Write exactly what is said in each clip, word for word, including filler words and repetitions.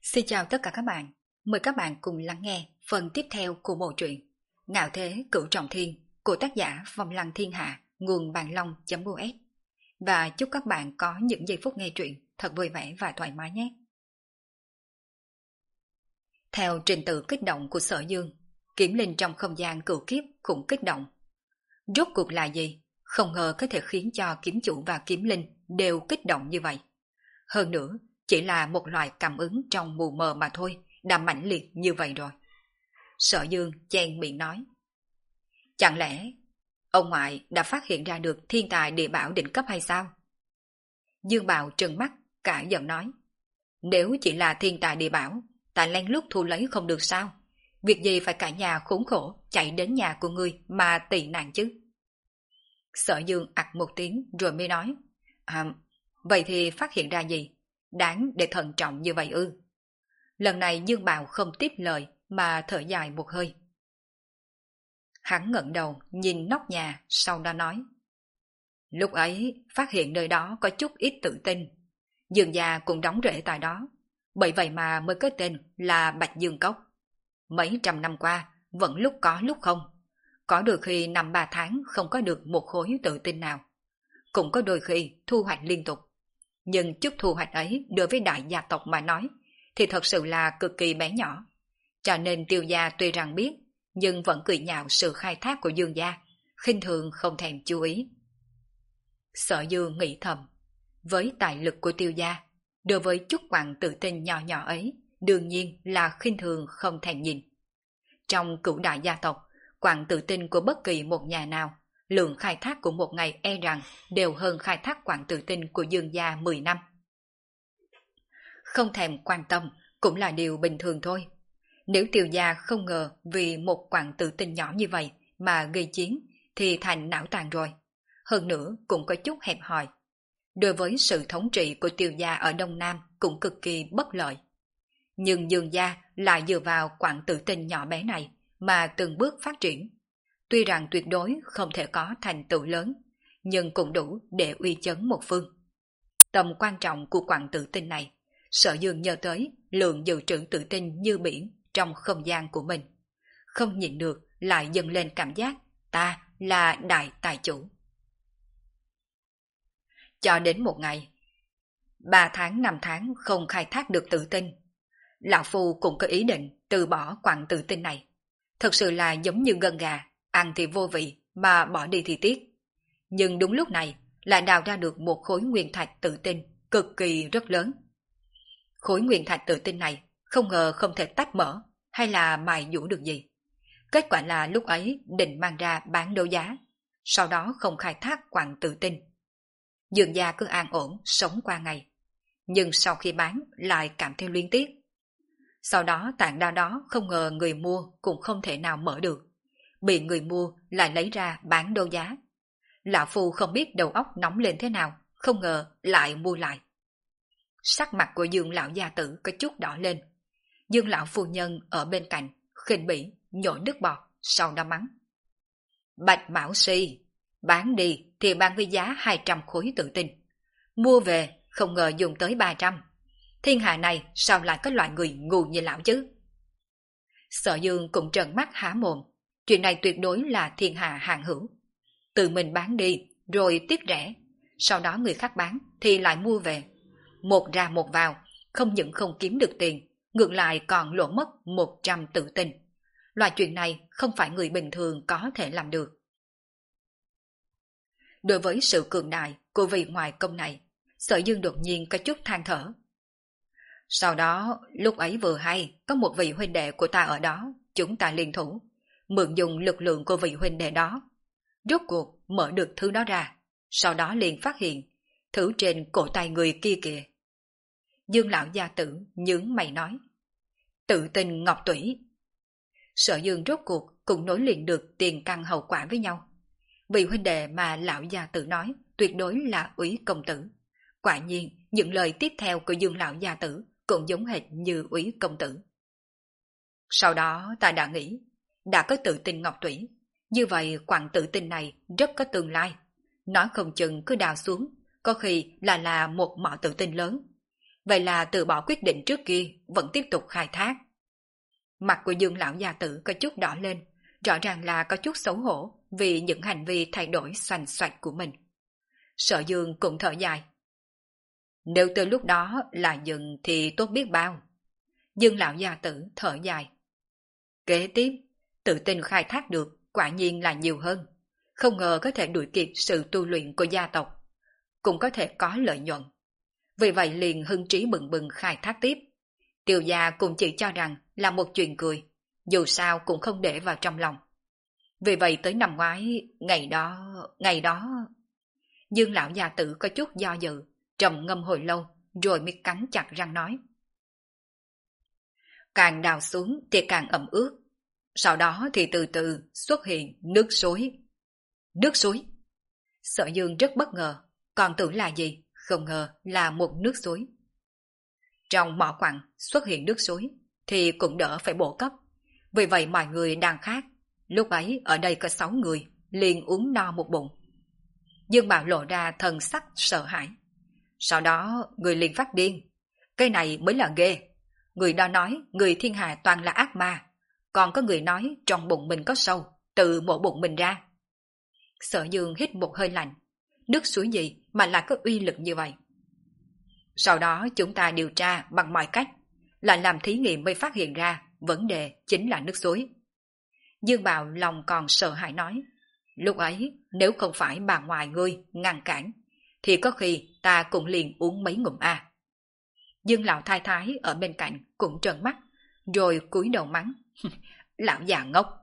Xin chào tất cả các bạn, mời các bạn cùng lắng nghe phần tiếp theo của bộ truyện Ngạo Thế Cửu Trọng Thiên của tác giả Phong Lăng Thiên Hạ, nguồn bàn long.us. Và chúc các bạn có những giây phút nghe truyện thật vui vẻ và thoải mái nhé. Theo trình tự kích động của Sở Dương, kiếm linh trong không gian cửu kiếp cũng kích động. Rốt cuộc là gì? Không ngờ có thể khiến cho kiếm chủ và kiếm linh đều kích động như vậy. Hơn nữa, chỉ là một loại cảm ứng trong mù mờ mà thôi, đã mãnh liệt như vậy rồi. Sở Dương chen miệng nói. Chẳng lẽ ông ngoại đã phát hiện ra được thiên tài địa bảo đỉnh cấp hay sao? Dương Bào trừng mắt, cả giận nói. Nếu chỉ là thiên tài địa bảo, ta lén lút thu lấy không được sao? Việc gì phải cả nhà khốn khổ chạy đến nhà của ngươi mà tị nạn chứ? Sở Dương ặc một tiếng rồi mới nói. À, vậy thì phát hiện ra gì? Đáng để thận trọng như vậy ư? Lần này Dương Bào không tiếp lời mà thở dài một hơi. Hắn ngẩng đầu nhìn nóc nhà, sau đó nói. Lúc ấy phát hiện nơi đó có chút ít tự tin. Dương gia cũng đóng rễ tại đó, bởi vậy mà mới có tên là Bạch Dương Cốc. Mấy trăm năm qua vẫn lúc có lúc không. Có đôi khi năm ba tháng không có được một khối tự tin nào. Cũng có đôi khi thu hoạch liên tục. Nhưng chút thu hoạch ấy đối với đại gia tộc mà nói thì thật sự là cực kỳ bé nhỏ. Cho nên Tiêu gia tuy rằng biết, nhưng vẫn cười nhạo sự khai thác của Dương gia, khinh thường không thèm chú ý. Sở Dương nghĩ thầm, với tài lực của Tiêu gia, đối với chút quặng tự tin nhỏ nhỏ ấy, đương nhiên là khinh thường không thèm nhìn. Trong cửu đại gia tộc, quặng tự tin của bất kỳ một nhà nào, lượng khai thác của một ngày e rằng đều hơn khai thác quặng tự tin của Dương gia mười năm. Không thèm quan tâm cũng là điều bình thường thôi. Nếu Tiêu gia không ngờ vì một quặng tự tin nhỏ như vậy mà gây chiến thì thành não tàn rồi. Hơn nữa cũng có chút hẹp hòi. Đối với sự thống trị của Tiêu gia ở Đông Nam cũng cực kỳ bất lợi. Nhưng Dương gia lại dựa vào quặng tự tin nhỏ bé này mà từng bước phát triển. Tuy rằng tuyệt đối không thể có thành tựu lớn, nhưng cũng đủ để uy chấn một phương. Tầm quan trọng của quặng tự tin này, Sở Dương nhớ tới lượng dự trữ tự tin như biển trong không gian của mình. Không nhịn được lại dâng lên cảm giác ta là đại tài chủ. Cho đến một ngày, ba tháng năm tháng không khai thác được tự tin, lão phu cũng có ý định từ bỏ quặng tự tin này. Thật sự là giống như gân gà, ăn thì vô vị mà bỏ đi thì tiếc. Nhưng đúng lúc này lại đào ra được một khối nguyên thạch tự tin cực kỳ rất lớn. Khối nguyên thạch tự tin này không ngờ không thể tách mở hay là mài dũa được gì. Kết quả là lúc ấy định mang ra bán đấu giá, sau đó không khai thác quặng tự tin. Dương gia cứ an ổn sống qua ngày, nhưng sau khi bán lại cảm thấy luyến tiếc. Sau đó tảng đá đó không ngờ người mua cũng không thể nào mở được, bị người mua lại lấy ra bán đấu giá. Lão phu không biết đầu óc nóng lên thế nào, không ngờ lại mua lại. Sắc mặt của Dương lão gia tử có chút đỏ lên. Dương lão phu nhân ở bên cạnh khinh bỉ nhổ nước bọt, sau đó mắng. Bạch Mão Si, bán đi thì bán với giá hai trăm khối tự tin, mua về không ngờ dùng tới ba trăm. Thiên hạ này sao lại có loại người ngu như lão chứ? Sở Dương cũng trợn mắt há mồm. Chuyện này tuyệt đối là thiên hạ hạng hữu. Tự mình bán đi rồi tiếc rẻ, sau đó người khác bán thì lại mua về. Một ra một vào, không những không kiếm được tiền, ngược lại còn lỗ mất một trăm tự tin. Loại chuyện này không phải người bình thường có thể làm được. Đối với sự cường đại của vị ngoại công này, Sở Dương đột nhiên có chút than thở. Sau đó, lúc ấy vừa hay, có một vị huynh đệ của ta ở đó, chúng ta liên thủ, mượn dùng lực lượng của vị huynh đệ đó. Rốt cuộc mở được thứ đó ra, sau đó liền phát hiện, thứ trên cổ tay người kia kìa. Dương lão gia tử nhướng mày nói. Tự tin ngọc tủy. Sở Dương rốt cuộc cũng nối liền được tiền căn hậu quả với nhau. Vị huynh đệ mà lão gia tử nói tuyệt đối là Úy công tử. Quả nhiên, những lời tiếp theo của Dương lão gia tử cũng giống hệt như Úy công tử. Sau đó ta đã nghĩ, đã có tự tin ngọc tủy, như vậy quặng tự tin này rất có tương lai. Nói không chừng cứ đào xuống, có khi là là một mỏ tự tin lớn. vậy là từ bỏ quyết định trước kia, vẫn tiếp tục khai thác. Mặt của Dương lão gia tử có chút đỏ lên, rõ ràng là có chút xấu hổ vì những hành vi thay đổi xoành xoạch của mình. Sở Dương cũng thở dài. Nếu từ lúc đó là dừng thì tốt biết bao. Dương lão gia tử thở dài. Kế tiếp, tự tin khai thác được quả nhiên là nhiều hơn. Không ngờ có thể đuổi kịp sự tu luyện của gia tộc. Cũng có thể có lợi nhuận. Vì vậy liền hưng trí bừng bừng khai thác tiếp. Tiêu gia cũng chỉ cho rằng là một chuyện cười, dù sao cũng không để vào trong lòng. Vì vậy tới năm ngoái, ngày đó, ngày đó... Dương lão gia tử có chút do dự, trầm ngâm hồi lâu, rồi mới cắn chặt răng nói. Càng đào xuống thì càng ẩm ướt, sau đó thì từ từ xuất hiện nước suối. Nước suối? Sở Dương rất bất ngờ, còn tưởng là gì, không ngờ là một nước suối. Trong mỏ quặng xuất hiện nước suối thì cũng đỡ phải bổ cấp, vì vậy mọi người đang khát. Lúc ấy ở đây có sáu người, liền uống no một bụng. Dương Bảo lộ ra thần sắc sợ hãi. Sau đó người liền phát điên. Cái này mới là ghê. Người đó nói người thiên hạ toàn là ác ma. Còn có người nói trong bụng mình có sâu, tự mổ bụng mình ra. Sở Dương hít một hơi lạnh. Nước suối gì mà lại có uy lực như vậy? Sau đó chúng ta điều tra bằng mọi cách, lại làm thí nghiệm mới phát hiện ra vấn đề chính là nước suối. Dương Bảo lòng còn sợ hãi nói. Lúc ấy nếu không phải bà ngoại ngươi ngăn cản, thì có khi ta cũng liền uống mấy ngụm a. Dương lão thái thái ở bên cạnh cũng trợn mắt, rồi cúi đầu mắng. Lão già ngốc.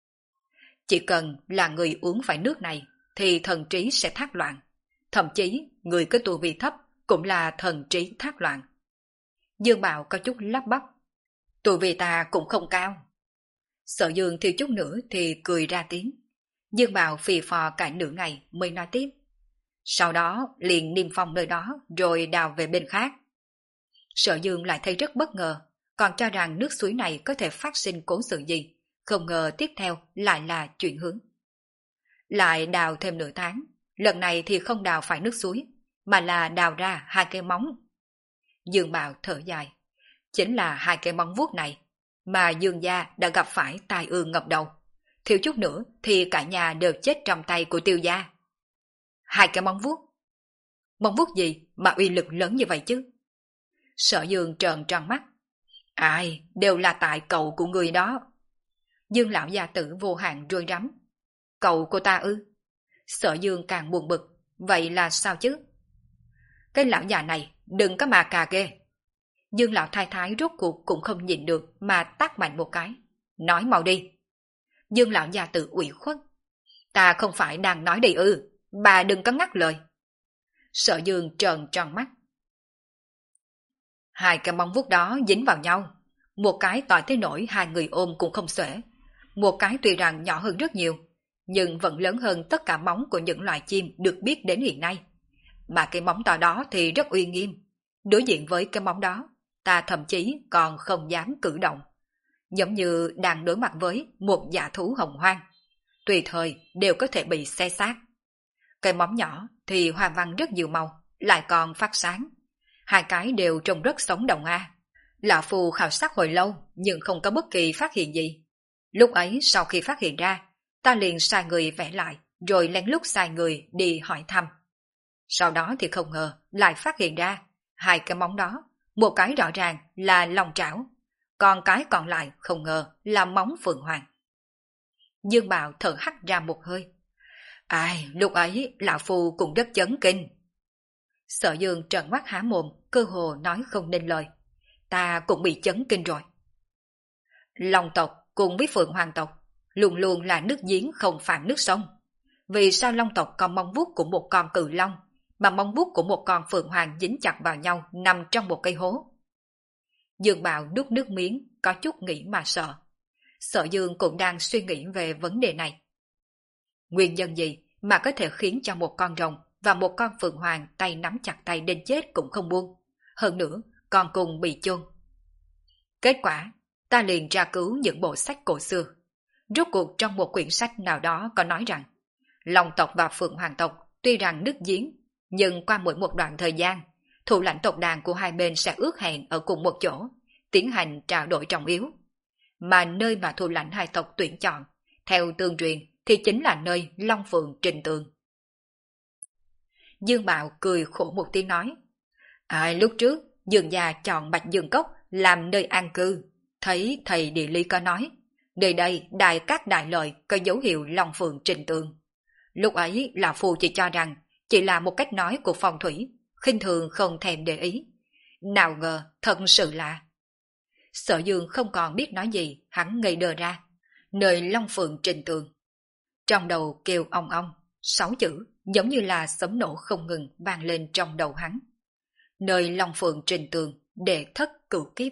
Chỉ cần là người uống phải nước này, thì thần trí sẽ thác loạn. Thậm chí người có tu vi thấp cũng là thần trí thác loạn. Dương Bảo có chút lắp bắp. Tu vi ta cũng không cao. Sở Dương thiếu chút nữa thì cười ra tiếng. Dương Bảo phì phò cả nửa ngày mới nói tiếp. Sau đó liền niêm phong nơi đó rồi đào về bên khác. Sở Dương lại thấy rất bất ngờ, còn cho rằng nước suối này có thể phát sinh cố sự gì, không ngờ tiếp theo lại là chuyển hướng. Lại đào thêm nửa tháng, lần này thì không đào phải nước suối, mà là đào ra hai cái móng. Dương Bảo thở dài, chính là hai cái móng vuốt này mà Dương gia đã gặp phải tai ương ngập đầu. Thiếu chút nữa thì cả nhà đều chết trong tay của Tiêu gia. Hai cái móng vuốt? Móng vuốt gì mà uy lực lớn như vậy chứ? Sở Dương trợn tròn mắt. Ai, đều là tại cậu của người đó. Dương lão gia tử vô hạn rối rắm. Cậu của ta ư? Sở Dương càng buồn bực. Vậy là sao chứ? Cái lão già này đừng có mà cà ghê. Dương lão thái thái rốt cuộc cũng không nhịn được mà tát mạnh một cái. Nói mau đi. Dương lão gia tử ủy khuất. Ta không phải đang nói đi ư, bà đừng có ngắt lời. Sở Dương trợn tròn mắt. Hai cái móng vuốt đó dính vào nhau, một cái to tới nỗi hai người ôm cũng không xuể, một cái tuy rằng nhỏ hơn rất nhiều, nhưng vẫn lớn hơn tất cả móng của những loài chim được biết đến hiện nay. Mà cái móng to đó thì rất uy nghiêm. Đối diện với cái móng đó, ta thậm chí còn không dám cử động, giống như đang đối mặt với một dã thú hồng hoang, tùy thời đều có thể bị xé xác. Cái móng nhỏ thì hoa văn rất nhiều màu, lại còn phát sáng. Hai cái đều trông rất sống động a. Lão Phu khảo sát hồi lâu nhưng không có bất kỳ phát hiện gì. Lúc ấy sau khi phát hiện ra, ta liền sai người vẽ lại, rồi lén lút sai người đi hỏi thăm. Sau đó thì không ngờ lại phát hiện ra hai cái móng đó, một cái rõ ràng là lòng trảo, còn cái còn lại không ngờ là móng phượng hoàng. Dương Bảo thở hắt ra một hơi. Ai, lúc ấy Lão Phu cũng rất chấn kinh. Sở Dương trợn mắt há mồm, cơ hồ nói không nên lời. Ta cũng bị chấn kinh rồi. Long tộc cùng với Phượng Hoàng tộc luôn luôn là nước giếng không phạm nước sông. Vì sao Long tộc có móng vuốt của một con cự long, mà móng vuốt của một con Phượng Hoàng dính chặt vào nhau nằm trong một cây hố? Dương Bảo nuốt nước miếng, có chút nghĩ mà sợ. Sở Dương cũng đang suy nghĩ về vấn đề này. Nguyên nhân gì mà có thể khiến cho một con rồng và một con Phượng Hoàng tay nắm chặt tay đến chết cũng không buông, hơn nữa còn cùng bị chôn? Kết quả, ta liền tra cứu những bộ sách cổ xưa. Rốt cuộc trong một quyển sách nào đó có nói rằng, Long tộc và Phượng Hoàng tộc tuy rằng nước giếng, nhưng qua mỗi một đoạn thời gian, thủ lãnh tộc đàn của hai bên sẽ ước hẹn ở cùng một chỗ, tiến hành trao đổi trọng yếu. Mà nơi mà thủ lãnh hai tộc tuyển chọn, theo tương truyền thì chính là nơi Long Phượng Trình Tường. Dương Bạo cười khổ một tiếng nói, à, lúc trước Dương gia chọn Bạch Dương Cốc làm nơi an cư, thấy thầy địa lý có nói, nơi đây đại các đại lợi có dấu hiệu Long Phượng Trình Tường. Lúc ấy là phù chỉ cho rằng chỉ là một cách nói của phong thủy, khinh thường không thèm để ý. Nào ngờ thật sự là... Sở Dương không còn biết nói gì, hắn ngây đờ ra. Nơi Long Phượng Trình Tường. Trong đầu kêu ong ong, sáu chữ giống như là sấm nổ không ngừng vang lên trong đầu hắn. Nơi Long Phượng Trình Tường, đệ thất cửu kiếp.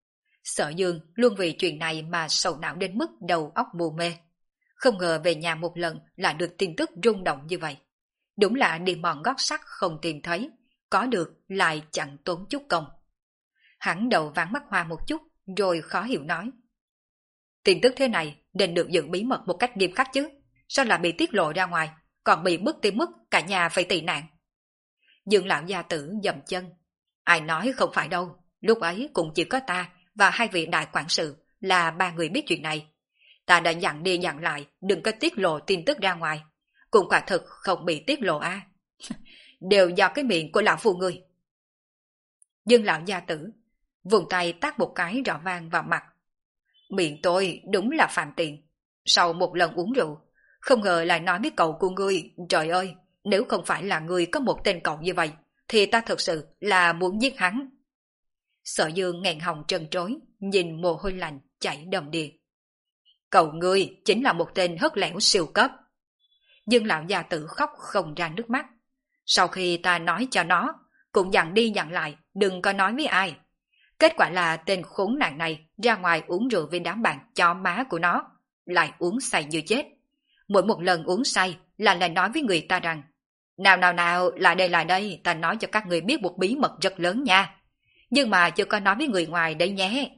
Sở Dương luôn vì chuyện này mà sầu não đến mức đầu óc mù mê. Không ngờ về nhà một lần lại được tin tức rung động như vậy. Đúng là đi mòn gót sắt không tìm thấy, có được lại chẳng tốn chút công. Hắn đầu ván mắt hoa một chút, rồi khó hiểu nói. Tin tức thế này nên được giữ bí mật một cách nghiêm khắc chứ, sao lại bị tiết lộ ra ngoài, còn bị bức tới mức cả nhà phải tị nạn. Dương lão gia tử dậm chân. Ai nói không phải đâu, lúc ấy cũng chỉ có ta và hai vị đại quản sự là ba người biết chuyện này. Ta đã dặn đi dặn lại đừng có tiết lộ tin tức ra ngoài, cũng quả thực không bị tiết lộ a. À. Đều do cái miệng của lão phu người. Dương lão gia tử vùng tay tát một cái rõ vang vào mặt. Miệng tôi đúng là phạm tiện. Sau một lần uống rượu, không ngờ lại nói với cậu của ngươi, trời ơi, nếu không phải là ngươi có một tên cậu như vậy, thì ta thực sự là muốn giết hắn. Sở Dương nghẹn họng trân trối, nhìn mồ hôi lạnh chảy đầm đìa. Cậu ngươi chính là một tên hất lẻo siêu cấp. Dương lão gia tử khóc không ra nước mắt. Sau khi ta nói cho nó, cũng dặn đi dặn lại, đừng có nói với ai. Kết quả là tên khốn nạn này ra ngoài uống rượu với đám bạn cho má của nó, lại uống say như chết. Mỗi một lần uống say là lại nói với người ta rằng, nào nào nào, lại đây lại đây, ta nói cho các người biết một bí mật rất lớn nha. Nhưng mà chưa có nói với người ngoài đấy nhé.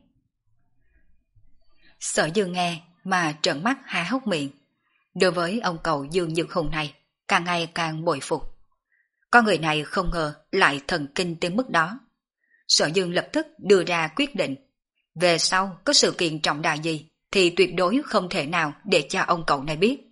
Sở Dương nghe mà trợn mắt há hốc miệng. Đối với ông cậu Dương Nhược Hùng này, càng ngày càng bội phục. Con người này không ngờ lại thần kinh tới mức đó. Sở Dương lập tức đưa ra quyết định. Về sau có sự kiện trọng đại gì thì tuyệt đối không thể nào để cho ông cậu này biết.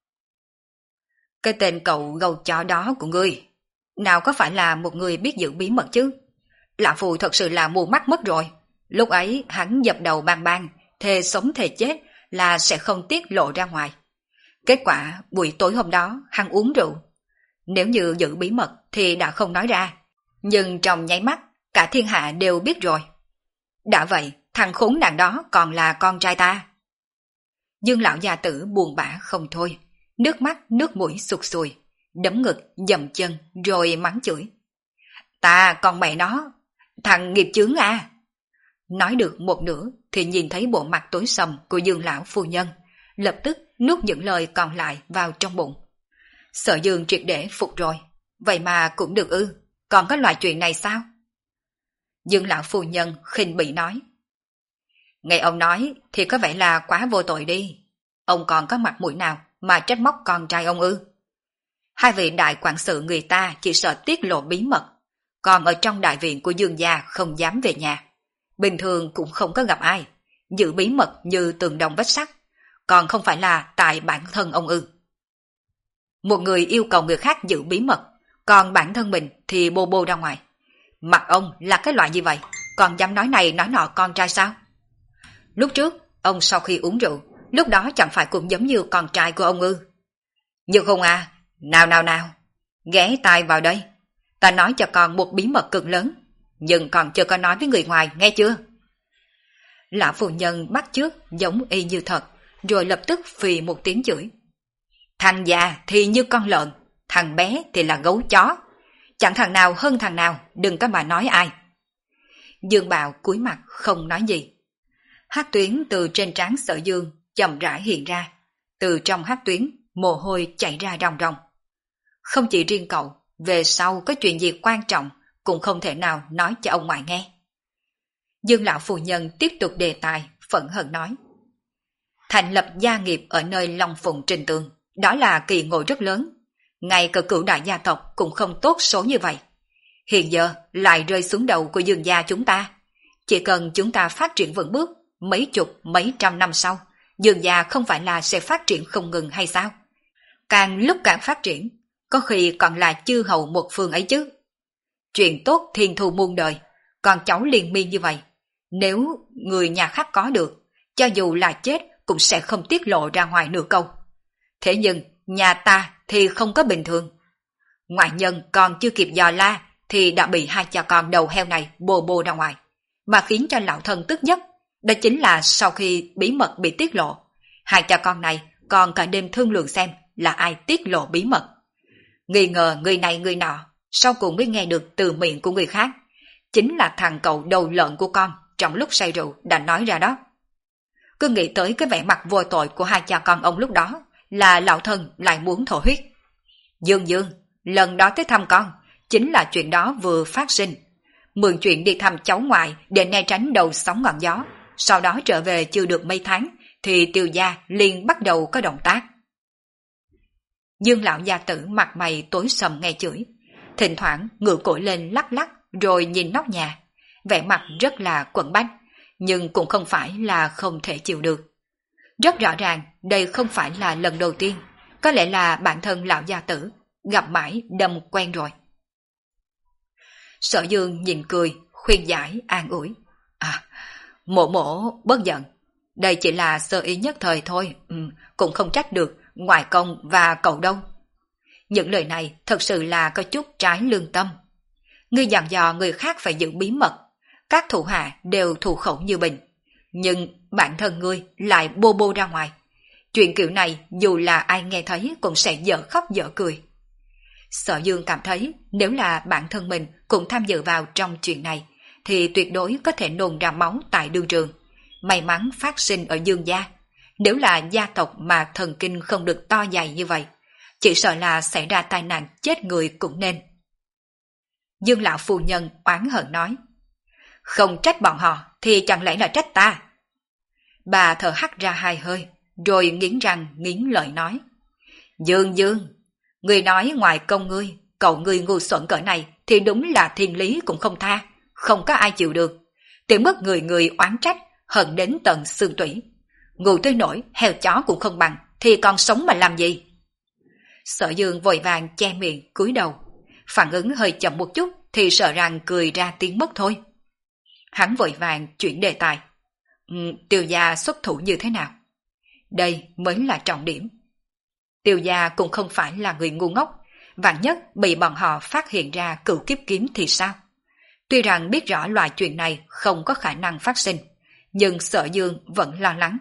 Cái tên cậu gâu chó đó của ngươi, nào có phải là một người biết giữ bí mật chứ? Lão Phù thật sự là mù mắt mất rồi. Lúc ấy hắn dập đầu bang bang, thề sống thề chết là sẽ không tiết lộ ra ngoài. Kết quả buổi tối hôm đó hắn uống rượu. Nếu như giữ bí mật thì đã không nói ra. Nhưng trong nháy mắt, cả thiên hạ đều biết rồi. Đã vậy, thằng khốn nạn đó còn là con trai ta. Dương lão gia tử buồn bã không thôi. Nước mắt, nước mũi sụt sùi. Đấm ngực, dầm chân, rồi mắng chửi. Ta còn mẹ nó, thằng nghiệp chướng à. Nói được một nửa thì nhìn thấy bộ mặt tối sầm của Dương lão phu nhân. Lập tức nuốt những lời còn lại vào trong bụng. Sở Dương triệt để phục rồi. Vậy mà cũng được ư, còn có loại chuyện này sao? Dương lão phu nhân khinh bỉ nói. Nghe ông nói thì có vẻ là quá vô tội đi. Ông còn có mặt mũi nào mà trách móc con trai ông ư? Hai vị đại quản sự người ta chỉ sợ tiết lộ bí mật, còn ở trong đại viện của Dương gia không dám về nhà. Bình thường cũng không có gặp ai, giữ bí mật như tường đồng vách sắt, còn không phải là tại bản thân ông ư? Một người yêu cầu người khác giữ bí mật, còn bản thân mình thì bô bô ra ngoài. Mặt ông là cái loại như vậy, còn dám nói này nói nọ con trai sao? Lúc trước, ông sau khi uống rượu, lúc đó chẳng phải cũng giống như con trai của ông ư? Nhưng không à, nào nào nào, ghé tai vào đây. Ta nói cho con một bí mật cực lớn, nhưng còn chưa có nói với người ngoài, nghe chưa? Lão phu nhân bắt chước giống y như thật, rồi lập tức phì một tiếng chửi. Thằng già thì như con lợn, thằng bé thì là gấu chó. Chẳng thằng nào hơn thằng nào, đừng có mà nói ai. Dương Bạo cúi mặt không nói gì. Hắc tuyến từ trên trán Sở Dương chậm rãi hiện ra. Từ trong hắc tuyến, mồ hôi chảy ra ròng ròng. Không chỉ riêng cậu, về sau có chuyện gì quan trọng cũng không thể nào nói cho ông ngoại nghe. Dương lão phu nhân tiếp tục đề tài, phẫn hận nói. Thành lập gia nghiệp ở nơi Long Phụng Trình Tường, đó là kỳ ngộ rất lớn. Ngay cả cửu đại gia tộc cũng không tốt số như vậy. Hiện giờ lại rơi xuống đầu của Dương gia chúng ta. Chỉ cần chúng ta phát triển vững bước, mấy chục, mấy trăm năm sau, Dương gia không phải là sẽ phát triển không ngừng hay sao? Càng lúc càng phát triển, có khi còn là chư hầu một phương ấy chứ. Chuyện tốt thiên thu muôn đời, còn cháu liên miên như vậy. Nếu người nhà khác có được, cho dù là chết cũng sẽ không tiết lộ ra ngoài nửa câu. Thế nhưng, nhà ta thì không có bình thường. Ngoại nhân còn chưa kịp dò la, thì đã bị hai cha con đầu heo này bồ bồ ra ngoài. Mà khiến cho lão thân tức nhất, đó chính là sau khi bí mật bị tiết lộ, hai cha con này còn cả đêm thương lượng xem là ai tiết lộ bí mật. Nghi ngờ người này người nọ, sau cùng mới nghe được từ miệng của người khác. Chính là thằng cậu đầu lợn của con trong lúc say rượu đã nói ra đó. Cứ nghĩ tới cái vẻ mặt vô tội của hai cha con ông lúc đó, là lão thân lại muốn thổ huyết. Dương Dương, lần đó tới thăm con, chính là chuyện đó vừa phát sinh. Mượn chuyện đi thăm cháu ngoại để né tránh đầu sóng ngọn gió, sau đó trở về chưa được mấy tháng, thì Tiêu gia liền bắt đầu có động tác. Dương lão gia tử mặt mày tối sầm nghe chửi, thỉnh thoảng ngửa cổ lên lắc lắc rồi nhìn nóc nhà, vẻ mặt rất là quẫn bách, nhưng cũng không phải là không thể chịu được. Rất rõ ràng đây không phải là lần đầu tiên, có lẽ là bản thân lão gia tử gặp mãi đâm quen rồi. Sở Dương nhìn cười, khuyên giải an ủi. À, mộ mộ bớt giận, đây chỉ là sơ ý nhất thời thôi, ừ, cũng không trách được ngoại công và cậu đâu. Những lời này thật sự là có chút trái lương tâm. Ngươi dặn dò người khác phải giữ bí mật, các thủ hạ đều thủ khẩu như bình, nhưng bản thân ngươi lại bô bô ra ngoài. Chuyện kiểu này dù là ai nghe thấy cũng sẽ dở khóc dở cười. Sở Dương cảm thấy nếu là bản thân mình cũng tham dự vào trong chuyện này, thì tuyệt đối có thể nôn ra máu tại đương trường. May mắn phát sinh ở Dương gia. Nếu là gia tộc mà thần kinh không được to dày như vậy, chỉ sợ là xảy ra tai nạn chết người cũng nên. Dương lão phu nhân oán hận nói. Không trách bọn họ thì chẳng lẽ là trách ta? Bà thở hắt ra hai hơi, rồi nghiến răng nghiến lợi nói. Dương Dương, người nói ngoài công ngươi, cậu ngươi ngu xuẩn cỡ này thì đúng là thiên lý cũng không tha, không có ai chịu được. Tới mức người người oán trách, hận đến tận xương tủy. Ngu tới nỗi heo chó cũng không bằng, thì còn sống mà làm gì? Sở Dương vội vàng che miệng cúi đầu, phản ứng hơi chậm một chút thì sợ rằng cười ra tiếng mất thôi. Hắn vội vàng chuyển đề tài. Ừ, Tiêu gia xuất thủ như thế nào? Đây mới là trọng điểm. Tiêu gia cũng không phải là người ngu ngốc, vạn nhất bị bọn họ phát hiện ra cửu kiếp kiếm thì sao? Tuy rằng biết rõ loại chuyện này không có khả năng phát sinh, nhưng Sở Dương vẫn lo lắng.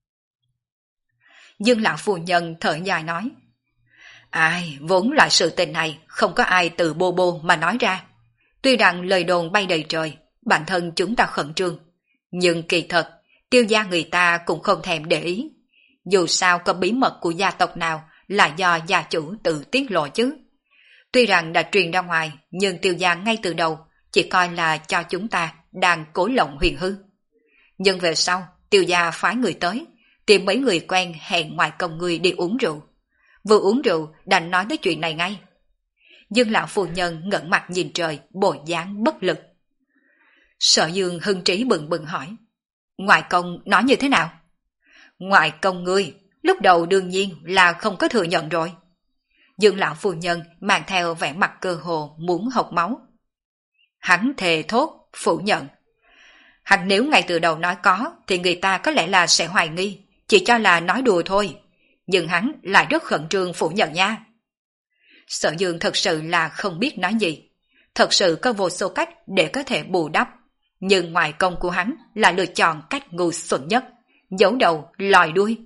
Dương lão phu nhân thở dài nói. Ai, vốn loại sự tình này không có ai từ bô bô mà nói ra. Tuy rằng lời đồn bay đầy trời, bản thân chúng ta khẩn trương, nhưng kỳ thật, Tiêu gia người ta cũng không thèm để ý. Dù sao có bí mật của gia tộc nào là do gia chủ tự tiết lộ chứ. Tuy rằng đã truyền ra ngoài, nhưng Tiêu gia ngay từ đầu chỉ coi là cho chúng ta đang cố lộng huyền hư. Nhưng về sau, Tiêu gia phái người tới, tìm mấy người quen hẹn ngoài công người đi uống rượu. Vừa uống rượu đành nói tới chuyện này ngay. Dương lão phu nhân ngẩng mặt nhìn trời, bộ dáng bất lực. Sở Dương hưng trí bừng bừng hỏi. Ngoại công nói như thế nào? Ngoại công ngươi, lúc đầu đương nhiên là không có thừa nhận rồi. Dương lão phu nhân mang theo vẻ mặt cơ hồ muốn hộc máu. Hắn thề thốt, phủ nhận. Hắn nếu ngay từ đầu nói có, thì người ta có lẽ là sẽ hoài nghi, chỉ cho là nói đùa thôi. Nhưng hắn lại rất khẩn trương phủ nhận nha. Sở Dương thật sự là không biết nói gì. Thật sự có vô số cách để có thể bù đắp. Nhưng ngoại công của hắn là lựa chọn cách ngu xuẩn nhất, giấu đầu lòi đuôi.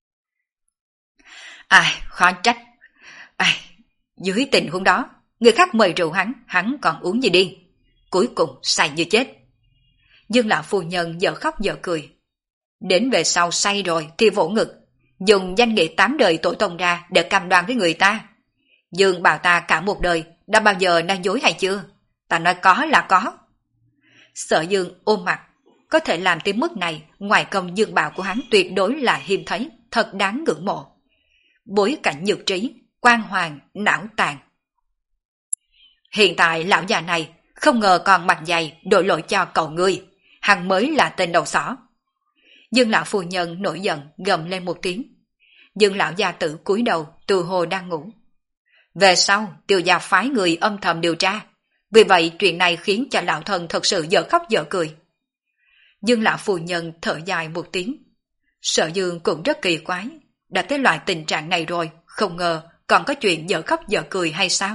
Ai, khó trách. Ai, dưới tình huống đó, người khác mời rượu hắn, hắn còn uống gì đi. Cuối cùng say như chết. Dương lão phu nhân dở khóc dở cười. Đến về sau say rồi thì vỗ ngực, dùng danh nghĩa tám đời tổ tông ra để cam đoan với người ta. Dương bảo ta cả một đời đã bao giờ nói dối hay chưa? Ta nói có là có. Sở Dương ôm mặt, có thể làm tới mức này, ngoài công Dương bảo của hắn tuyệt đối là hiếm thấy, thật đáng ngưỡng mộ. Bối cảnh nhược trí, quan hoàng, não tàn. Hiện tại lão già này không ngờ còn mặt dày đổ lỗi cho cậu ngươi, hắn mới là tên đầu sỏ. Dương lão phu nhân nổi giận gầm lên một tiếng. Dương lão gia tử cúi đầu từ hồ đang ngủ. Về sau Tiêu gia phái người âm thầm điều tra, vì vậy chuyện này khiến cho lão thân thật sự dở khóc dở cười. Dương lão phu nhân thở dài một tiếng. Sở Dương cũng rất kỳ quái, đã tới loại tình trạng này rồi, không ngờ còn có chuyện dở khóc dở cười hay sao?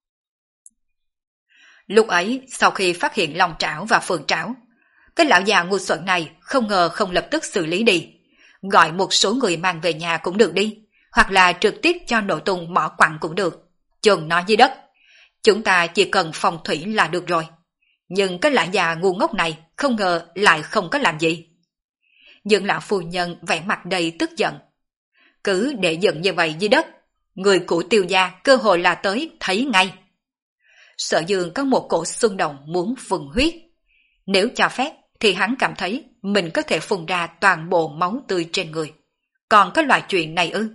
Lúc ấy, sau khi phát hiện Long Trảo và Phượng Trảo, cái lão già ngu xuẩn này không ngờ không lập tức xử lý đi. Gọi một số người mang về nhà cũng được đi, hoặc là trực tiếp cho nổ tung mỏ quặng cũng được. Chôn nó dưới đất. Chúng ta chỉ cần phong thủy là được rồi. Nhưng cái lão già ngu ngốc này không ngờ lại không có làm gì. Dương lão phu nhân vẻ mặt đầy tức giận. Cứ để dựng như vậy dưới đất, người của Tiêu gia cơ hội là tới thấy ngay. Sở Dương có một cổ xung động muốn phun huyết. Nếu cho phép thì hắn cảm thấy mình có thể phun ra toàn bộ máu tươi trên người. Còn có loại chuyện này ư?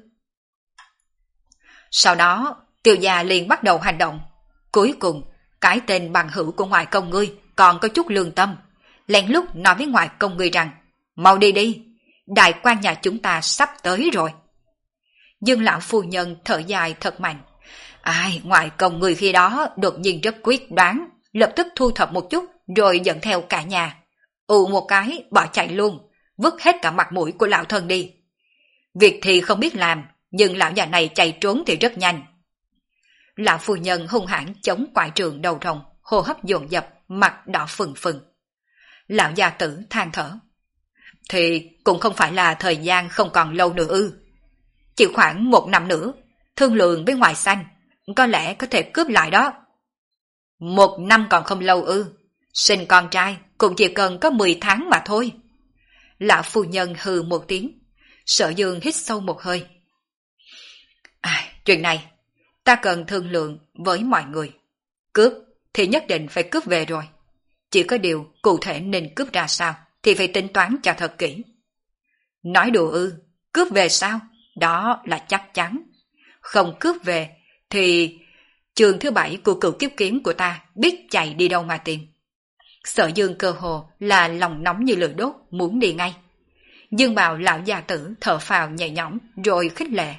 Sau đó, Tiêu gia liền bắt đầu hành động. Cuối cùng, cái tên bằng hữu của ngoại công ngươi còn có chút lương tâm. Lén lút nói với ngoại công ngươi rằng, mau đi đi, đại quan nhà chúng ta sắp tới rồi. Dương lão phu nhân thở dài thật mạnh. Ai, ngoại công người khi đó đột nhiên rất quyết đoán, lập tức thu thập một chút rồi dẫn theo cả nhà. ù một cái bỏ chạy luôn, vứt hết cả mặt mũi của lão thân đi. Việc thì không biết làm, nhưng lão già này chạy trốn thì rất nhanh. Lão phu nhân hung hãn chống quải trường đầu rồng, hô hấp dồn dập, mặt đỏ phừng phừng. Lão gia tử than thở. Thì cũng không phải là thời gian không còn lâu nữa ư. Chỉ khoảng một năm nữa, thương lượng với ngoại xanh, có lẽ có thể cướp lại đó. Một năm còn không lâu ư. Sinh con trai cũng chỉ cần có mười tháng mà thôi. Lão phu nhân hừ một tiếng. Sở Dương hít sâu một hơi. À, chuyện này ta cần thương lượng với mọi người. Cướp thì nhất định phải cướp về rồi. Chỉ có điều cụ thể nên cướp ra sao thì phải tính toán cho thật kỹ. Nói đùa ư, cướp về sao? Đó là chắc chắn. Không cướp về thì trường thứ bảy của cựu kiếp kiếm của ta biết chạy đi đâu mà tìm. Sở Dương cơ hồ là lòng nóng như lửa đốt muốn đi ngay. Dương Bào lão gia tử thở phào nhẹ nhõm rồi khích lệ.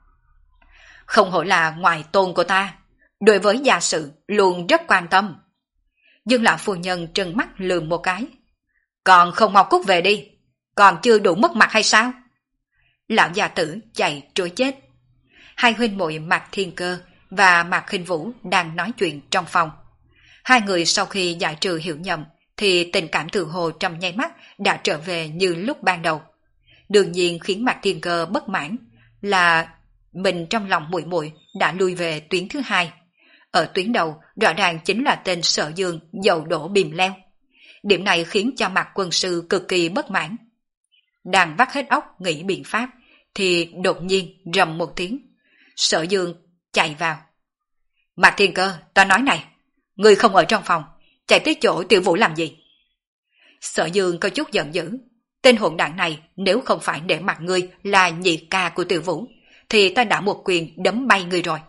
Không hổ là ngoại tôn của ta, đối với gia sự luôn rất quan tâm. Dương lão phu nhân trừng mắt lườm một cái. Còn không mau cút về đi, còn chưa đủ mất mặt hay sao? Lão gia tử chạy trối chết. Hai huynh muội Mạc Thiên Cơ và Mạc Khinh Vũ đang nói chuyện trong phòng. Hai người sau khi giải trừ hiểu nhầm thì tình cảm từ hồ trong nháy mắt đã trở về như lúc ban đầu. Đương nhiên khiến Mạc Thiên Cơ bất mãn là mình trong lòng muội muội đã lui về tuyến thứ hai. Ở tuyến đầu rõ ràng chính là tên Sở Dương dầu đổ bìm leo. Điểm này khiến cho Mạc quân sư cực kỳ bất mãn. Đang vắt hết óc nghĩ biện pháp thì đột nhiên rầm một tiếng. Sở Dương chạy vào. Mạc Thiên Cơ, ta nói này, ngươi không ở trong phòng, chạy tới chỗ Tiểu Vũ làm gì? Sở Dương có chút giận dữ. Tên hỗn đảng này nếu không phải để mặt ngươi là nhị ca của Tiểu Vũ thì ta đã một quyền đấm bay ngươi rồi.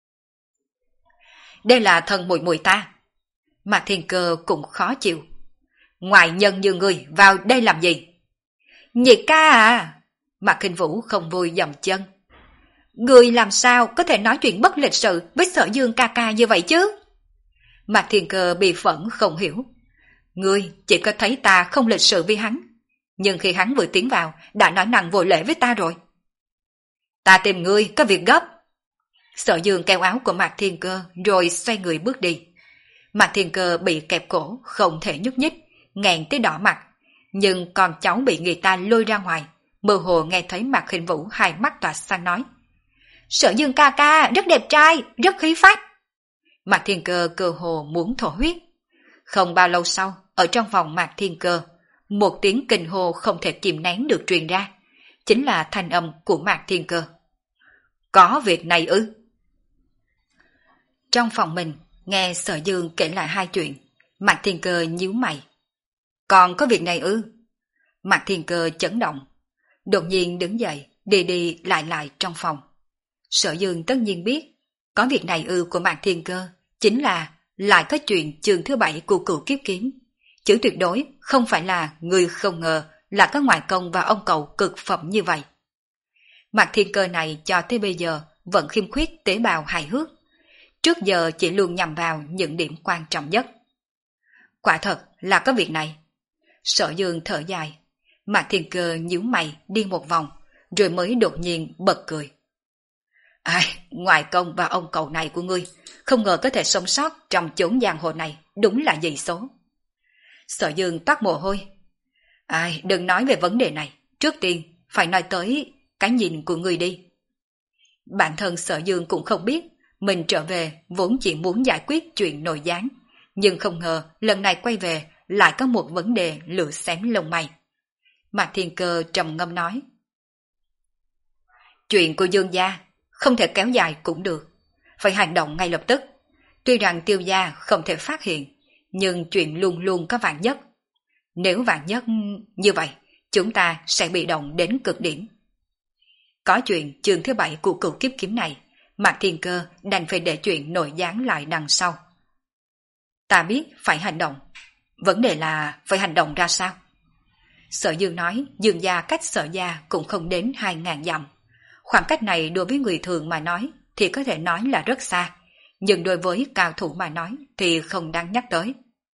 Đây là thân muội muội ta. Mạc Thiên Cơ cũng khó chịu. Ngoại nhân như ngươi vào đây làm gì? Nhị ca à? Mạc Khinh Vũ không vui dậm chân. Ngươi làm sao có thể nói chuyện bất lịch sự với Sở Dương ca ca như vậy chứ? Mạc Thiên Cơ bị phẫn không hiểu. Ngươi chỉ có thấy ta không lịch sự với hắn, nhưng khi hắn vừa tiến vào đã nói năng vô lễ với ta rồi. Ta tìm ngươi có việc gấp. Sở Dương kéo áo của Mạc Thiên Cơ rồi xoay người bước đi. Mạc Thiên Cơ bị kẹp cổ không thể nhúc nhích, nghẹn tới đỏ mặt, nhưng con cháu bị người ta lôi ra ngoài. Mơ hồ nghe thấy Mạc Khinh Vũ hai mắt tỏa sáng nói. Sở Dương ca ca rất đẹp trai, rất khí phách. Mạc Thiên Cơ cơ hồ muốn thổ huyết. Không bao lâu sau, ở trong phòng Mạc Thiên Cơ, một tiếng kinh hô không thể kìm nén được truyền ra. Chính là thanh âm của Mạc Thiên Cơ. Có việc này ư? Trong phòng mình, nghe Sở Dương kể lại hai chuyện, Mạc Thiên Cơ nhíu mày. Còn có việc này ư? Mạc Thiên Cơ chấn động, đột nhiên đứng dậy, đi đi lại lại trong phòng. Sở Dương tất nhiên biết, có việc này ư của Mạc Thiên Cơ, chính là lại có chuyện chương thứ bảy của cửu kiếp kiếm. Chứ tuyệt đối không phải là người không ngờ là có ngoại công và ông cậu cực phẩm như vậy. Mạc Thiên Cơ này cho tới bây giờ vẫn khiêm khuyết tế bào hài hước. Trước giờ chỉ luôn nhằm vào những điểm quan trọng nhất. Quả thật là có việc này. Sở Dương thở dài. Mạc Thiên Cơ nhíu mày đi một vòng, rồi mới đột nhiên bật cười. Ai, ngoại công và ông cậu này của ngươi, không ngờ có thể sống sót trong chốn giang hồ này, đúng là dị số. Sở Dương toát mồ hôi. Ai, đừng nói về vấn đề này, trước tiên phải nói tới cái nhìn của ngươi đi. Bản thân Sở Dương cũng không biết, mình trở về vốn chỉ muốn giải quyết chuyện nội gián, nhưng không ngờ lần này quay về lại có một vấn đề lửa xém lông mày. Mạc Thiên Cơ trầm ngâm nói. Chuyện của Dương gia không thể kéo dài cũng được, phải hành động ngay lập tức. Tuy rằng Tiêu gia không thể phát hiện, nhưng chuyện luôn luôn có vạn nhất. Nếu vạn nhất như vậy, chúng ta sẽ bị động đến cực điểm. Có chuyện chương thứ bảy của cửu kiếp kiếm này, Mạc Thiên Cơ đành phải để chuyện nội gián lại đằng sau. Ta biết phải hành động, vấn đề là phải hành động ra sao? Sở Dương nói Dương gia cách Sở gia cũng không đến hai ngàn dặm. Khoảng cách này đối với người thường mà nói thì có thể nói là rất xa, nhưng đối với cao thủ mà nói thì không đáng nhắc tới.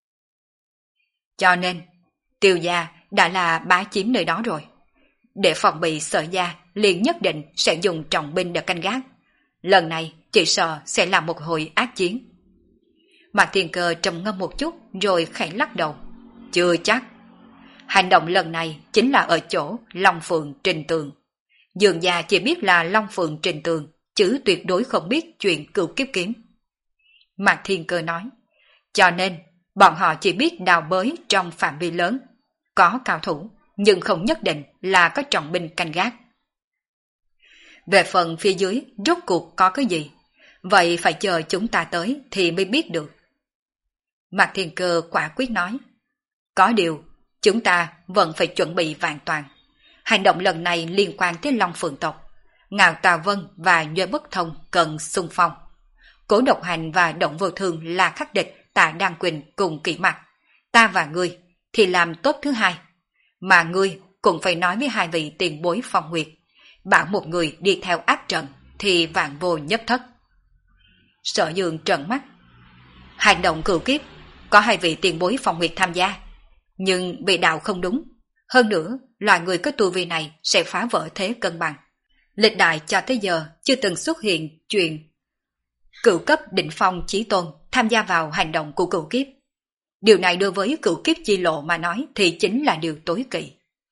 Cho nên, Tiêu gia đã là bá chiếm nơi đó rồi. Để phòng bị Sở gia liền nhất định sẽ dùng trọng binh để canh gác. Lần này chỉ sợ sẽ là một hồi ác chiến. Mạc Thiên Cơ trầm ngâm một chút rồi khẽ lắc đầu. Chưa chắc. Hành động lần này chính là ở chỗ Long Phượng Trình Tường. Dương gia chỉ biết là Long Phượng Trình Tường, chứ tuyệt đối không biết chuyện cửu kiếp kiếm. Mạc Thiên Cơ nói, cho nên bọn họ chỉ biết đào bới trong phạm vi lớn, có cao thủ, nhưng không nhất định là có trọng binh canh gác. Về phần phía dưới rốt cuộc có cái gì, vậy phải chờ chúng ta tới thì mới biết được. Mạc Thiên Cơ quả quyết nói, có điều chúng ta vẫn phải chuẩn bị vạn toàn. Hành động lần này liên quan tới Long Phượng tộc, Ngạo Tà Vân và Nhuệ Bất Thông cần xung phong. Cố Độc Hành và Động Vô Thương là khắc địch Tạ Đan Quỳnh cùng Kỷ Mặc. Ta và ngươi thì làm tốt thứ hai, mà ngươi cũng phải nói với hai vị tiền bối Phong Nguyệt, bảo một người đi theo áp trận thì vạn vô nhất thất. Sở Dương trợn mắt. Hành động cửu kiếp có hai vị tiền bối Phong Nguyệt tham gia, nhưng bị đạo không đúng. Hơn nữa, loài người có tu vi này sẽ phá vỡ thế cân bằng. Lịch đại cho tới giờ chưa từng xuất hiện chuyện cửu cấp đỉnh phong chí tôn tham gia vào hành động của cửu kiếp. Điều này đối với cửu kiếp chi lộ mà nói thì chính là điều tối kỵ.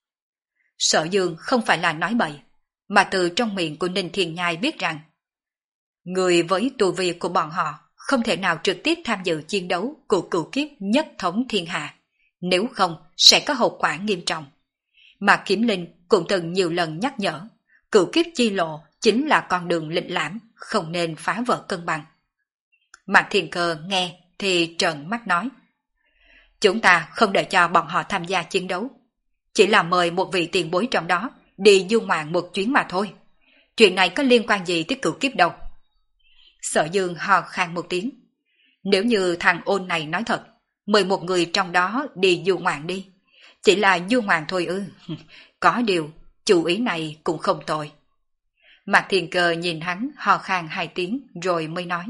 Sở Dương không phải là nói bậy, mà từ trong miệng của Ninh Thiên Nhai biết rằng người với tu vi của bọn họ không thể nào trực tiếp tham dự chiến đấu của cửu kiếp nhất thống thiên hạ, nếu không sẽ có hậu quả nghiêm trọng. Mà Kiếm Linh cũng từng nhiều lần nhắc nhở, cửu kiếp chi lộ chính là con đường lịch lãm, không nên phá vỡ cân bằng. Mạc Thiên Cơ nghe thì trợn mắt nói, chúng ta không để cho bọn họ tham gia chiến đấu, chỉ là mời một vị tiền bối trong đó đi du ngoạn một chuyến mà thôi. Chuyện này có liên quan gì tới cửu kiếp đâu. Sở Dương hò khan một tiếng, nếu như thằng ôn này nói thật, mời một người trong đó đi du ngoạn đi. Chỉ là du ngoạn thôi ư? Có điều, chủ ý này cũng không tồi. Mạc Thiên Cơ nhìn hắn hò khan hai tiếng rồi mới nói,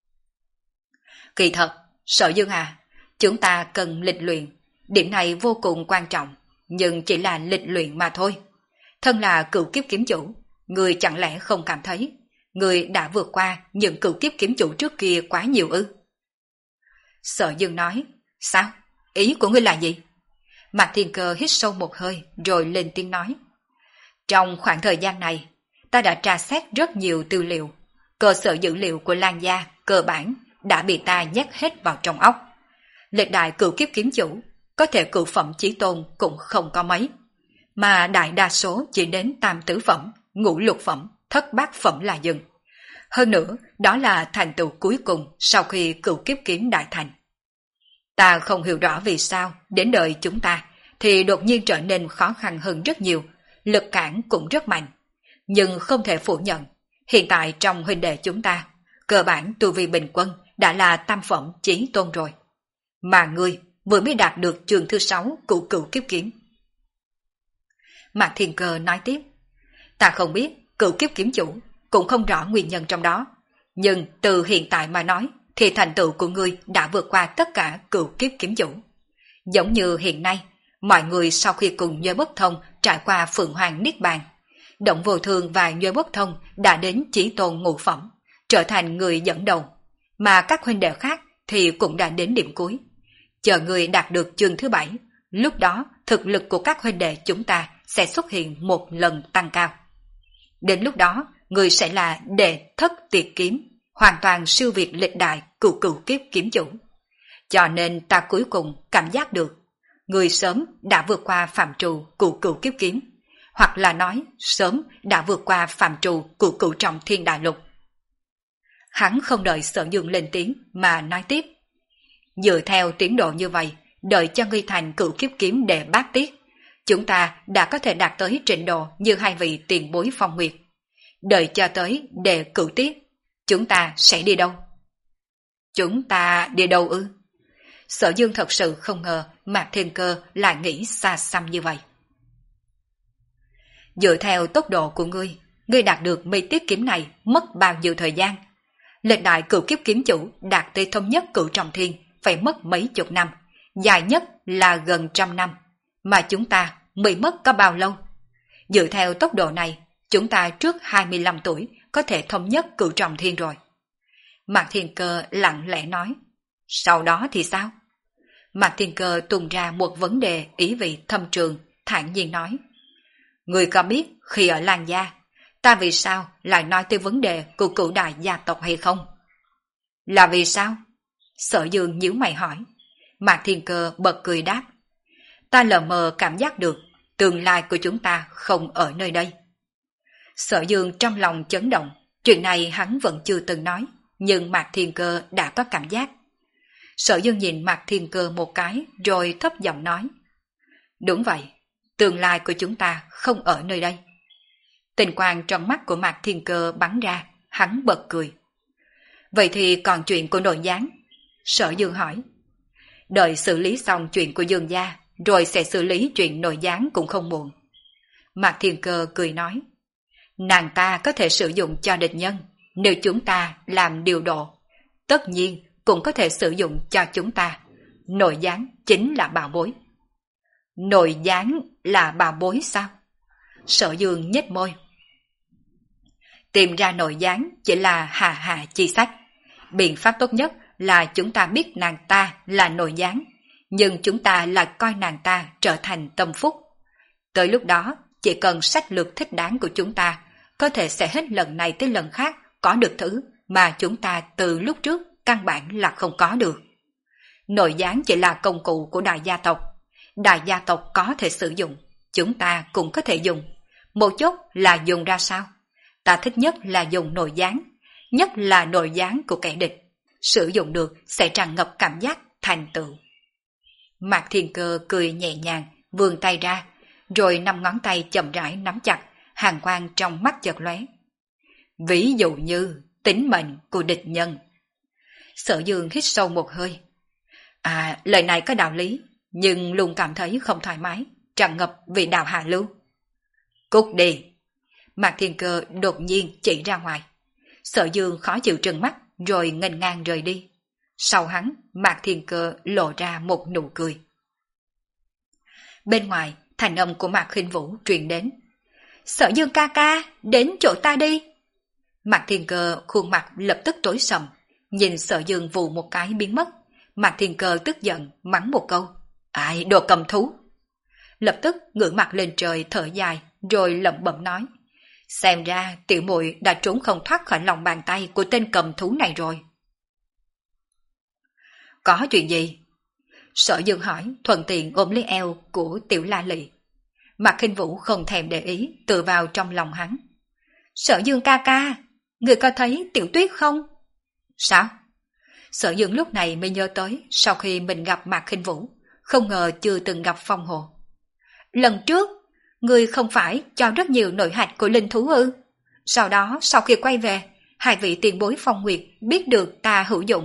kỳ thật, Sở Dương à, chúng ta cần lịch luyện, điểm này vô cùng quan trọng, nhưng chỉ là lịch luyện mà thôi. Thân là cửu kiếp kiếm chủ, người chẳng lẽ không cảm thấy người đã vượt qua những cửu kiếp kiếm chủ trước kia quá nhiều ư? Sở Dương nói, sao? Ý của ngươi là gì? Mạc Thiên Cơ hít sâu một hơi rồi lên tiếng nói, trong khoảng thời gian này, ta đã tra xét rất nhiều tư liệu, cơ sở dữ liệu của Lan gia cơ bản đã bị ta nhét hết vào trong óc. Lịch đại cửu kiếp kiếm chủ, có thể cửu phẩm chí tôn cũng không có mấy, mà đại đa số chỉ đến tam tứ phẩm, ngũ lục phẩm, thất bát phẩm là dừng. Hơn nữa, đó là thành tựu cuối cùng sau khi cửu kiếp kiếm đại thành. Ta không hiểu rõ vì sao đến đời chúng ta thì đột nhiên trở nên khó khăn hơn rất nhiều, lực cản cũng rất mạnh. Nhưng không thể phủ nhận, hiện tại trong huynh đệ chúng ta, cơ bản tu vi bình quân đã là tam phẩm chí tôn rồi. Mà ngươi vừa mới đạt được trường thứ sáu cửu cửu kiếp kiếm. Mạc Thiên Cơ nói tiếp, ta không biết cửu kiếp kiếm chủ, cũng không rõ nguyên nhân trong đó. Nhưng từ hiện tại mà nói, thì thành tựu của ngươi đã vượt qua tất cả cửu kiếp kiếm chủ. Giống như hiện nay, mọi người sau khi cùng Nhoế Bất Thông trải qua Phượng Hoàng Niết Bàn, Động Vô Thường và Nhoế Bất Thông đã đến chí tôn ngũ phẩm, trở thành người dẫn đầu, mà các huynh đệ khác thì cũng đã đến điểm cuối. Chờ người đạt được chương thứ bảy, lúc đó thực lực của các huynh đệ chúng ta sẽ xuất hiện một lần tăng cao. Đến lúc đó, người sẽ là đệ thất tuyệt kiếm, hoàn toàn siêu việt lịch đại cửu cửu kiếp kiếm chủ. Cho nên ta cuối cùng cảm giác được, người sớm đã vượt qua phạm trù cửu cửu kiếp kiếm, hoặc là nói sớm đã vượt qua phạm trù cửu cửu trọng thiên đại lục. Hắn không đợi Sở Dương lên tiếng mà nói tiếp. Dựa theo tiến độ như vậy, đợi cho ngươi thành cửu kiếp kiếm đệ bát tiết, chúng ta đã có thể đạt tới trình độ như hai vị tiền bối phong nguyệt. Đợi cho tới đệ cửu tiết, chúng ta sẽ đi đâu? Chúng ta đi đâu ư? Sở Dương thật sự không ngờ Mạc Thiên Cơ lại nghĩ xa xăm như vậy. Dựa theo tốc độ của ngươi, ngươi đạt được mây tiết kiếm này mất bao nhiêu thời gian? Lịch đại cửu kiếp kiếm chủ đạt tới thống nhất cửu trọng thiên phải mất mấy chục năm, dài nhất là gần trăm năm, mà chúng ta mới mất có bao lâu? Dựa theo tốc độ này, chúng ta trước hai mươi lăm tuổi có thể thống nhất cửu trọng thiên rồi. Mạc Thiên Cơ lặng lẽ nói. Sau đó thì sao? Mạc Thiên Cơ tung ra một vấn đề ý vị thâm trường, thản nhiên nói. Người có biết khi ở Lan Gia, ta vì sao lại nói tới vấn đề của cửu đại gia tộc hay không? Là vì sao? Sở Dương nhíu mày hỏi. Mạc Thiên Cơ bật cười đáp. Ta lờ mờ cảm giác được tương lai của chúng ta không ở nơi đây. Sở Dương trong lòng chấn động, chuyện này hắn vẫn chưa từng nói, nhưng Mạc Thiên Cơ đã có cảm giác. Sở Dương nhìn Mạc Thiên Cơ một cái rồi thấp giọng nói. Đúng vậy, tương lai của chúng ta không ở nơi đây. Tình quang trong mắt của Mạc Thiên Cơ bắn ra, hắn bật cười. Vậy thì còn chuyện của nội gián? Sở Dương hỏi. Đợi xử lý xong chuyện của Dương gia, rồi sẽ xử lý chuyện nội gián cũng không muộn. Mạc Thiên Cơ cười nói. Nàng ta có thể sử dụng cho địch nhân, nếu chúng ta làm điều độ. Tất nhiên cũng có thể sử dụng cho chúng ta. Nội gián chính là bảo bối. Nội gián là bảo bối sao? Sở Dương nhếch môi. Tìm ra nội gián chỉ là hà hà chi sách. Biện pháp tốt nhất là chúng ta biết nàng ta là nội gián, nhưng chúng ta lại coi nàng ta trở thành tâm phúc. Tới lúc đó, chỉ cần sách lược thích đáng của chúng ta, có thể sẽ hết lần này tới lần khác có được thứ mà chúng ta từ lúc trước căn bản là không có được. Nội gián chỉ là công cụ của đại gia tộc. Đại gia tộc có thể sử dụng, chúng ta cũng có thể dùng. Một chút là dùng ra sao? Ta thích nhất là dùng nội gián, nhất là nội gián của kẻ địch. Sử dụng được sẽ tràn ngập cảm giác thành tựu. Mạc Thiên Cơ cười nhẹ nhàng, vươn tay ra, rồi năm ngón tay chậm rãi nắm chặt, hàn quang trong mắt chợt lóe. Ví dụ như tính mệnh của địch nhân. Sở Dương hít sâu một hơi. À, lời này có đạo lý, nhưng luôn cảm thấy không thoải mái, tràn ngập vị đạo hạ lưu. Cút đi. Mạc Thiên Cơ đột nhiên chỉ ra ngoài. Sở Dương khó chịu trừng mắt, rồi nghênh ngang rời đi. Sau hắn, Mạc Thiên Cơ lộ ra một nụ cười. Bên ngoài, thành âm của Mạc Khinh Vũ truyền đến. Sở Dương ca ca, đến chỗ ta đi. Mạc Thiên Cơ khuôn mặt lập tức tối sầm, nhìn Sở Dương vù một cái biến mất. Mạc Thiên Cơ tức giận, mắng một câu. Ai, đồ cầm thú. Lập tức ngửa mặt lên trời thở dài, rồi lẩm bẩm nói. Xem ra tiểu muội đã trốn không thoát khỏi lòng bàn tay của tên cầm thú này rồi. Có chuyện gì? Sở Dương hỏi, thuận tiện ôm lấy eo của tiểu La Lị. Mạc Khinh Vũ không thèm để ý, tựa vào trong lòng hắn. Sở Dương ca ca, người có thấy Tiểu Tuyết không? Sao? Sở Dương lúc này mới nhớ tới, sau khi mình gặp Mạc Khinh Vũ, không ngờ chưa từng gặp Phong Hồ. Lần trước, người không phải cho rất nhiều nội hạch của linh thú ư? Sau đó, sau khi quay về, hai vị tiền bối Phong Nguyệt biết được ta hữu dụng,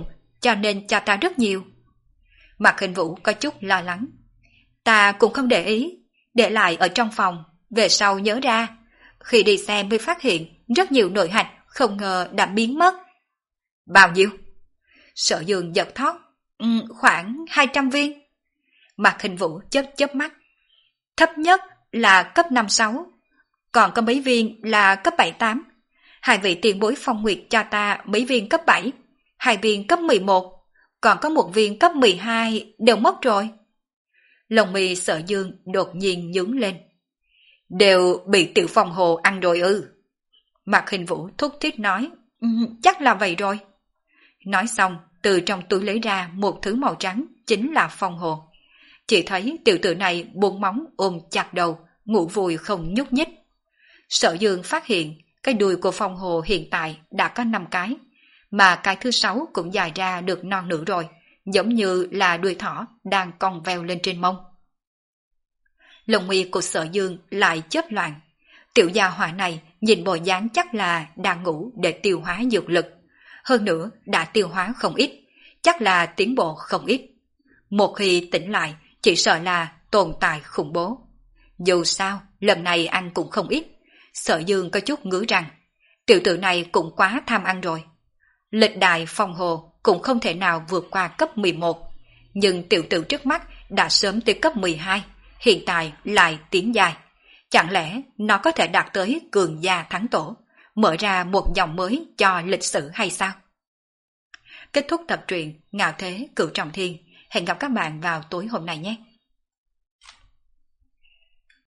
cho nên cho ta rất nhiều. Mạc Khinh Vũ có chút lo lắng. Ta cũng không để ý, để lại ở trong phòng, về sau nhớ ra. Khi đi xem mới phát hiện rất nhiều nội hạch không ngờ đã biến mất. Bao nhiêu? Sở Dương giật thót. Ừ, khoảng hai trăm viên. Mạc Khinh Vũ chớp chớp mắt. Thấp nhất là cấp năm sáu, còn có mấy viên là cấp bảy tám. Hai vị tiền bối Phong Nguyệt cho ta mấy viên cấp bảy, hai viên cấp mười một, còn có một viên cấp mười hai đều mất rồi. Lông mi Sở Dương đột nhiên nhướng lên. Đều bị Tiểu Phong Hồ ăn rồi ư? Mạc Khinh Vũ thúc thiết nói. Um, chắc là vậy rồi. Nói xong, từ trong túi lấy ra một thứ màu trắng, chính là Phong Hồ. Chỉ thấy tiểu tử này buông móng ôm chặt đầu, ngủ vùi không nhúc nhích. Sở Dương phát hiện cái đuôi của Phong Hồ hiện tại đã có năm cái, mà cái thứ sáu cũng dài ra được non nửa rồi, giống như là đuôi thỏ đang cong veo lên trên mông. Lông mi của Sở Dương lại chớp loạn. Tiểu gia hỏa này nhìn bộ dáng chắc là đang ngủ để tiêu hóa dược lực. Hơn nữa đã tiêu hóa không ít, chắc là tiến bộ không ít. Một khi tỉnh lại, chỉ sợ là tồn tại khủng bố. Dù sao, lần này ăn cũng không ít. Sở Dương có chút ngứa rằng, tiểu tử này cũng quá tham ăn rồi. Lịch đại Phong Hồ cũng không thể nào vượt qua cấp mười một, nhưng tiểu tử trước mắt đã sớm tới cấp mười hai, hiện tại lại tiến dài. Chẳng lẽ nó có thể đạt tới cường gia thắng tổ, mở ra một dòng mới cho lịch sử hay sao? Kết thúc tập truyện Ngạo Thế Cửu Trọng Thiên. Hẹn gặp các bạn vào tối hôm nay nhé.